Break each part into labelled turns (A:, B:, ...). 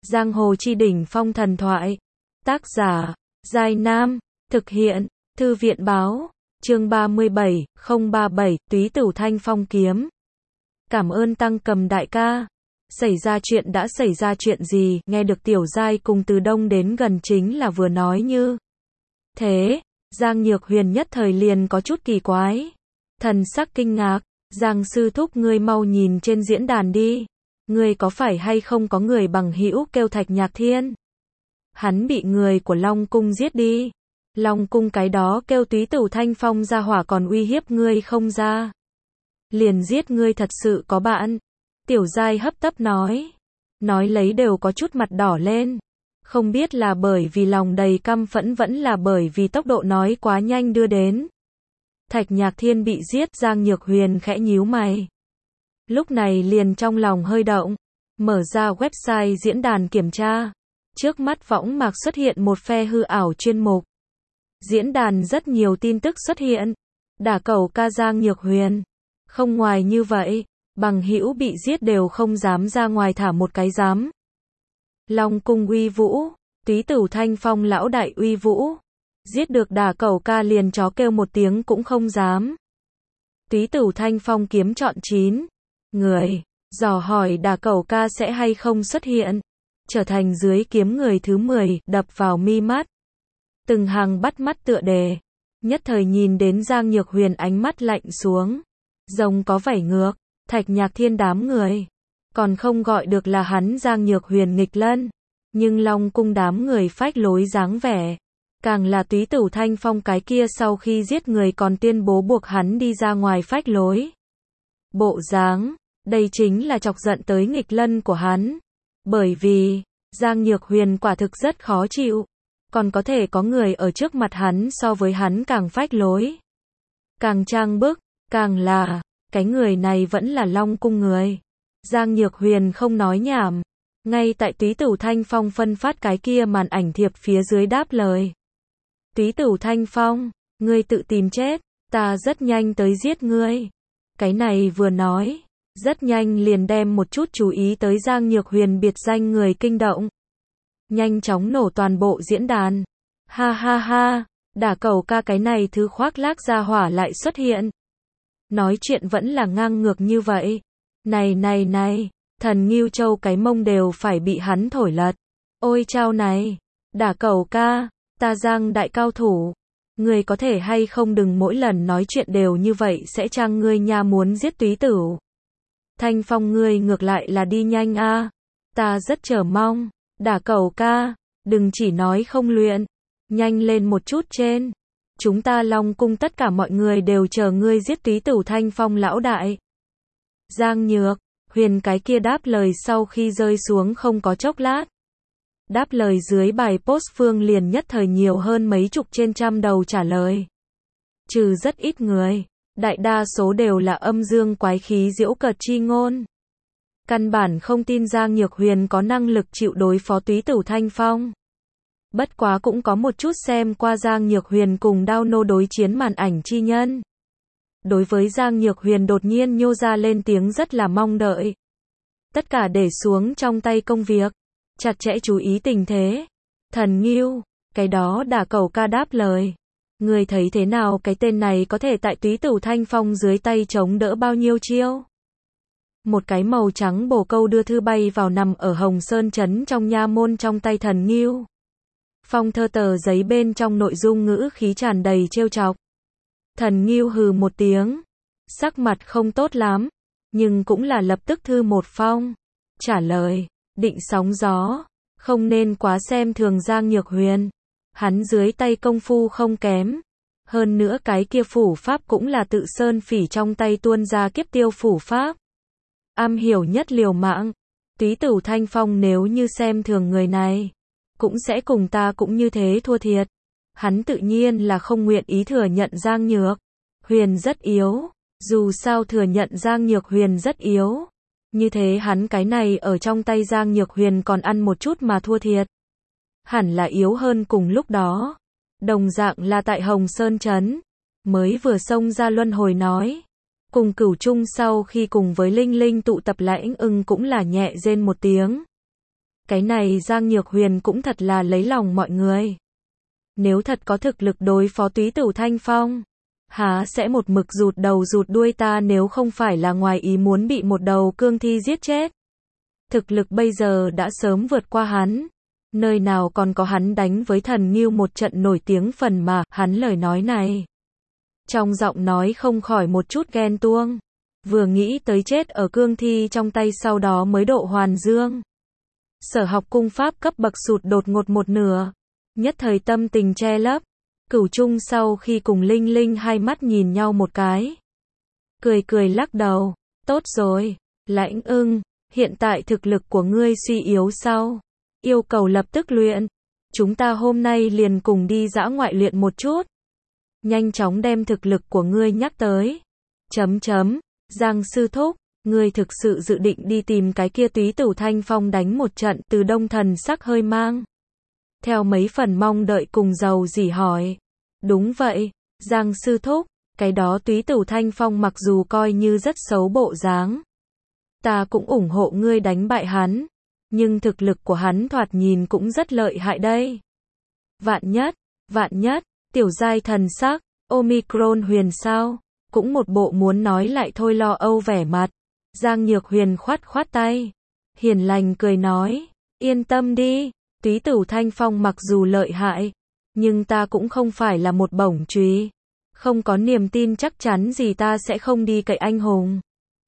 A: Giang hồ chi đỉnh phong thần thoại. Tác giả, Giai Nam. Thực hiện, Thư viện báo. Chương 37, 037, Túy Tửu Thanh Phong kiếm. Cảm ơn Tăng Cầm đại ca. Xảy ra chuyện gì? Nghe được Tiểu Giai cùng từ đông đến gần chính là vừa nói như thế. Giang Nhược Huyền nhất thời liền có chút kỳ quái. Thần sắc kinh ngạc. Giang sư thúc, ngươi mau nhìn trên diễn đàn đi. Ngươi có phải hay không có người bằng hữu kêu Thạch Nhạc Thiên? Hắn bị người của Long Cung giết đi. Long Cung cái đó kêu Túy Tửu Thanh Phong ra hỏa còn uy hiếp ngươi không ra. Liền giết ngươi, thật sự có bạn. Tiểu Giai hấp tấp nói. Nói lấy đều có chút mặt đỏ lên. Không biết là bởi vì lòng đầy căm phẫn vẫn là bởi vì tốc độ nói quá nhanh đưa đến. Thạch Nhạc Thiên bị giết. Giang Nhược Huyền khẽ nhíu mày. Lúc này liền trong lòng hơi động. Mở ra website diễn đàn kiểm tra. Trước mắt võng mạc xuất hiện một phe hư ảo chuyên mục. Diễn đàn rất nhiều tin tức xuất hiện. Đả cẩu ca Giang Nhược Huyền. Không ngoài như vậy, bằng hữu bị giết đều không dám ra ngoài thả một cái dám. Long Cung uy vũ, Túy Tửu Thanh Phong lão đại uy vũ. Giết được đả cẩu ca liền chó kêu một tiếng cũng không dám. Túy Tửu Thanh Phong kiếm chọn 9 người, dò hỏi đả cẩu ca sẽ hay không xuất hiện. Trở thành dưới kiếm người thứ 10, đập vào mi mắt. Từng hàng bắt mắt tựa đề. Nhất thời nhìn đến Giang Nhược Huyền ánh mắt lạnh xuống. Rồng có vảy ngược, Thạch Nhạc Thiên đám người. Còn không gọi được là hắn Giang Nhược Huyền nghịch lân. Nhưng Long Cung đám người phách lối dáng vẻ. Càng là Túy Tửu Thanh Phong cái kia sau khi giết người còn tuyên bố buộc hắn đi ra ngoài phách lối. Bộ dáng, đây chính là chọc giận tới nghịch lân của hắn. Bởi vì, Giang Nhược Huyền quả thực rất khó chịu. Còn có thể có người ở trước mặt hắn so với hắn càng phách lối. Càng trang bức, càng là, cái người này vẫn là Long Cung người. Giang Nhược Huyền không nói nhảm. Ngay tại Túy Tửu Thanh Phong phân phát cái kia màn ảnh thiệp phía dưới đáp lời. Túy Tửu Thanh Phong, ngươi tự tìm chết, ta rất nhanh tới giết ngươi. Cái này vừa nói, rất nhanh liền đem một chút chú ý tới Giang Nhược Huyền biệt danh người kinh động. Nhanh chóng nổ toàn bộ diễn đàn. Ha ha ha, đả cẩu ca cái này thứ khoác lác ra hỏa lại xuất hiện. Nói chuyện vẫn là ngang ngược như vậy. Này, thần Ngưu Châu cái mông đều phải bị hắn thổi lật. Ôi chao này, đả cẩu ca, ta Giang đại cao thủ. Ngươi có thể hay không đừng mỗi lần nói chuyện đều như vậy sẽ chăng ngươi nha muốn giết Túy Tửu Thanh Phong ngươi ngược lại là đi nhanh a. Ta rất chờ mong. Đả cẩu ca, đừng chỉ nói không luyện. Nhanh lên một chút trên. Chúng ta Long Cung tất cả mọi người đều chờ ngươi giết Túy Tửu Thanh Phong lão đại. Giang Nhược Huyền cái kia đáp lời sau khi rơi xuống không có chốc lát. Đáp lời dưới bài post phương liền nhất thời nhiều hơn mấy chục trên trăm đầu trả lời. Trừ rất ít người, đại đa số đều là âm dương quái khí giễu cợt chi ngôn. Căn bản không tin Giang Nhược Huyền có năng lực chịu đối phó Túy Tửu Thanh Phong. Bất quá cũng có một chút xem qua Giang Nhược Huyền cùng Đao Nô đối chiến màn ảnh chi nhân. Đối với Giang Nhược Huyền đột nhiên nhô ra lên tiếng rất là mong đợi. Tất cả để xuống trong tay công việc. Chặt chẽ chú ý tình thế. Thần Ngưu, cái đó đả cẩu ca đáp lời. Người thấy thế nào cái tên này có thể tại Túy Tửu Thanh Phong dưới tay chống đỡ bao nhiêu chiêu? Một cái màu trắng bồ câu đưa thư bay vào nằm ở Hồng Sơn Trấn trong nha môn trong tay Thần Ngưu. Phong thơ tờ giấy bên trong nội dung ngữ khí tràn đầy trêu chọc. Thần Ngưu hừ một tiếng. Sắc mặt không tốt lắm. Nhưng cũng là lập tức thư một phong. Trả lời. Định sóng gió. Không nên quá xem thường Giang Nhược Huyền. Hắn dưới tay công phu không kém. Hơn nữa cái kia phủ pháp cũng là tự sơn phỉ trong tay tuôn ra kiếp tiêu phủ pháp. Am hiểu nhất liều mạng. Túy Tửu Thanh Phong nếu như xem thường người này, cũng sẽ cùng ta cũng như thế thua thiệt. Hắn tự nhiên là không nguyện ý thừa nhận Giang Nhược Huyền rất yếu. Dù sao thừa nhận Giang Nhược Huyền rất yếu. Như thế hắn cái này ở trong tay Giang Nhược Huyền còn ăn một chút mà thua thiệt. Hẳn là yếu hơn cùng lúc đó. Đồng dạng là tại Hồng Sơn Trấn. Mới vừa xông ra luân hồi nói. Cùng Cửu Trung sau khi cùng với Linh Linh tụ tập Lãnh Ưng cũng là nhẹ rên một tiếng. Cái này Giang Nhược Huyền cũng thật là lấy lòng mọi người. Nếu thật có thực lực đối phó Túy Tử Thanh Phong, há sẽ một mực rụt đầu rụt đuôi ta nếu không phải là ngoài ý muốn bị một đầu cương thi giết chết. Thực lực bây giờ đã sớm vượt qua hắn. Nơi nào còn có hắn đánh với Thần Ngưu một trận nổi tiếng phần mà, hắn lời nói này. Trong giọng nói không khỏi một chút ghen tuông. Vừa nghĩ tới chết ở cương thi trong tay sau đó mới độ hoàn dương. Sở học cung pháp cấp bậc sụt đột ngột một nửa. Nhất thời tâm tình che lấp. Cửu Trung sau khi cùng Linh Linh hai mắt nhìn nhau một cái. Cười cười lắc đầu. Tốt rồi, Lãnh Ưng, hiện tại thực lực của ngươi suy yếu sao? Yêu cầu lập tức luyện. Chúng ta hôm nay liền cùng đi dã ngoại luyện một chút. Nhanh chóng đem thực lực của ngươi nhắc tới. Giang sư thúc, ngươi thực sự dự định đi tìm cái kia Túy Tử Thanh Phong đánh một trận? Từ Đông thần sắc hơi mang theo mấy phần mong đợi cùng giàu dỉ hỏi. Đúng vậy, Giang sư thúc, cái đó Túy Tử Thanh Phong mặc dù coi như rất xấu bộ dáng, ta cũng ủng hộ ngươi đánh bại hắn, nhưng thực lực của hắn thoạt nhìn cũng rất lợi hại đây. Vạn nhất, tiểu giai thần sắc, Omicron Huyền sao? Cũng một bộ muốn nói lại thôi lo âu vẻ mặt. Giang Nhược Huyền khoát tay, hiền lành cười nói, yên tâm đi, Túy Tử Thanh Phong mặc dù lợi hại, nhưng ta cũng không phải là một bổng chùy, không có niềm tin chắc chắn gì ta sẽ không đi cậy anh hùng.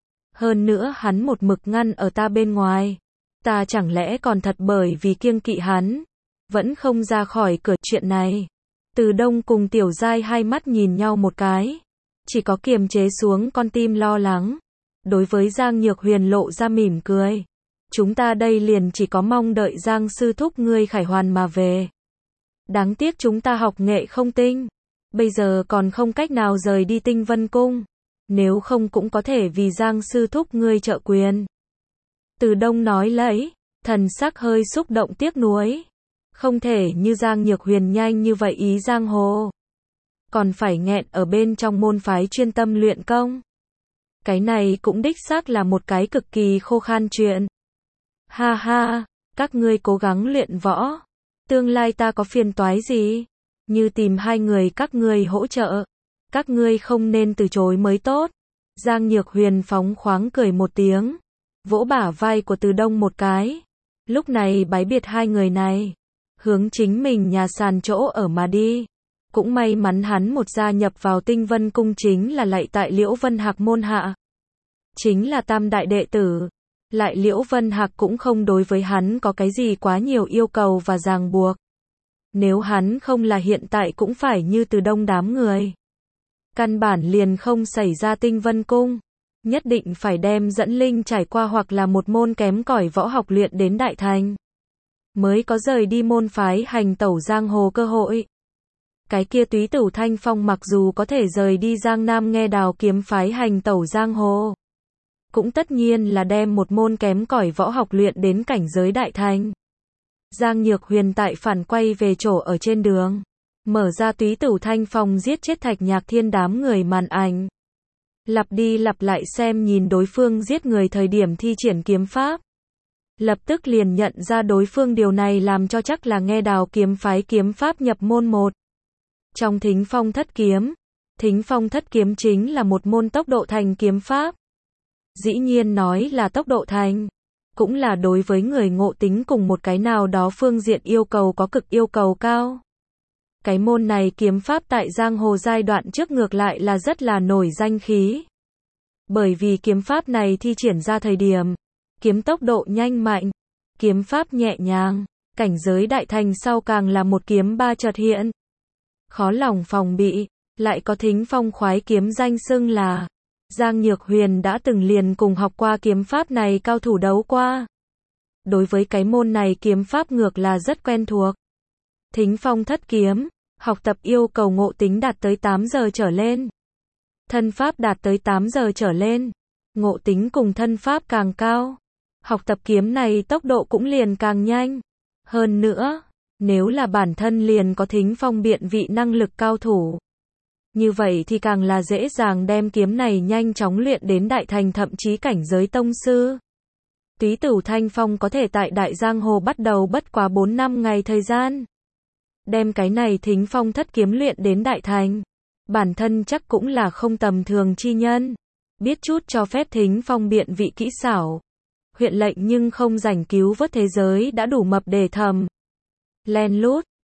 A: Hơn nữa hắn một mực ngăn ở ta bên ngoài, ta chẳng lẽ còn thật bởi vì kiêng kỵ hắn, vẫn không ra khỏi cửa. Chuyện này, Từ Đông cùng Tiểu Giai hai mắt nhìn nhau một cái, chỉ có kiềm chế xuống con tim lo lắng. Đối với Giang Nhược Huyền lộ ra mỉm cười. Chúng ta đây liền chỉ có mong đợi Giang sư thúc ngươi khải hoàn mà về. Đáng tiếc chúng ta học nghệ không tinh, bây giờ còn không cách nào rời đi Tinh Vân Cung, nếu không cũng có thể vì Giang sư thúc ngươi trợ quyền. Từ Đông nói lấy, thần sắc hơi xúc động tiếc nuối. Không thể như Giang Nhược Huyền nhanh như vậy ý giang hồ, còn phải nghẹn ở bên trong môn phái chuyên tâm luyện công. Cái này cũng đích xác là một cái cực kỳ khô khan chuyện. Ha ha, các ngươi cố gắng luyện võ, tương lai ta có phiền toái gì, như tìm hai người các ngươi hỗ trợ, các ngươi không nên từ chối mới tốt. Giang Nhược Huyền phóng khoáng cười một tiếng, vỗ bả vai của Từ Đông một cái, lúc này bái biệt hai người này, hướng chính mình nhà sàn chỗ ở mà đi. Cũng may mắn hắn một gia nhập vào Tinh Vân Cung chính là lại tại Liễu Vân Hạc môn hạ, chính là tam đại đệ tử. Lại Liễu Vân Hạc cũng không đối với hắn có cái gì quá nhiều yêu cầu và ràng buộc. Nếu hắn không là hiện tại cũng phải như Từ Đông đám người, căn bản liền không xảy ra Tinh Vân Cung. Nhất định phải đem dẫn linh trải qua hoặc là một môn kém cỏi võ học luyện đến đại thành, mới có rời đi môn phái hành tẩu giang hồ cơ hội. Cái kia Túy Tử Thanh Phong mặc dù có thể rời đi Giang Nam Nghe Đào kiếm phái hành tẩu giang hồ, cũng tất nhiên là đem một môn kém cỏi võ học luyện đến cảnh giới đại thành. Giang Nhược Huyền tại phản quay về chỗ ở trên đường, mở ra Túy Tử Thanh Phong giết chết Thạch Nhạc Thiên đám người màn ảnh. Lặp đi lặp lại xem nhìn đối phương giết người thời điểm thi triển kiếm pháp. Lập tức liền nhận ra đối phương, điều này làm cho chắc là Nghe Đào kiếm phái kiếm pháp nhập môn 1. Trong Thính Phong Thất Kiếm, Thính Phong Thất Kiếm chính là một môn tốc độ thành kiếm pháp. Dĩ nhiên nói là tốc độ thành, cũng là đối với người ngộ tính cùng một cái nào đó phương diện yêu cầu có cực yêu cầu cao. Cái môn này kiếm pháp tại giang hồ giai đoạn trước ngược lại là rất là nổi danh khí. Bởi vì kiếm pháp này thi triển ra thời điểm, kiếm tốc độ nhanh mạnh, kiếm pháp nhẹ nhàng, cảnh giới đại thành sau càng là một kiếm ba chợt hiện, khó lòng phòng bị. Lại có Thính Phong khoái kiếm danh xưng là, Giang Nhược Huyền đã từng liền cùng học qua kiếm pháp này cao thủ đấu qua. Đối với cái môn này kiếm pháp ngược là rất quen thuộc. Thính Phong Thất Kiếm, học tập yêu cầu ngộ tính đạt tới 8 giờ trở lên, thân pháp đạt tới 8 giờ trở lên. Ngộ tính cùng thân pháp càng cao, học tập kiếm này tốc độ cũng liền càng nhanh. Hơn nữa, nếu là bản thân liền có Thính Phong biện vị năng lực cao thủ, như vậy thì càng là dễ dàng đem kiếm này nhanh chóng luyện đến đại thành thậm chí cảnh giới tông sư. Túy Tửu Thanh Phong có thể tại Đại Giang Hồ bắt đầu bất quá 4 năm ngày thời gian. Đem cái này Thính Phong thất kiếm luyện đến đại thành. Bản thân chắc cũng là không tầm thường chi nhân. Biết chút cho phép Thính Phong biện vị kỹ xảo. Huyện lệnh nhưng không rảnh cứu vớt thế giới đã đủ mập để thầm. Len lút,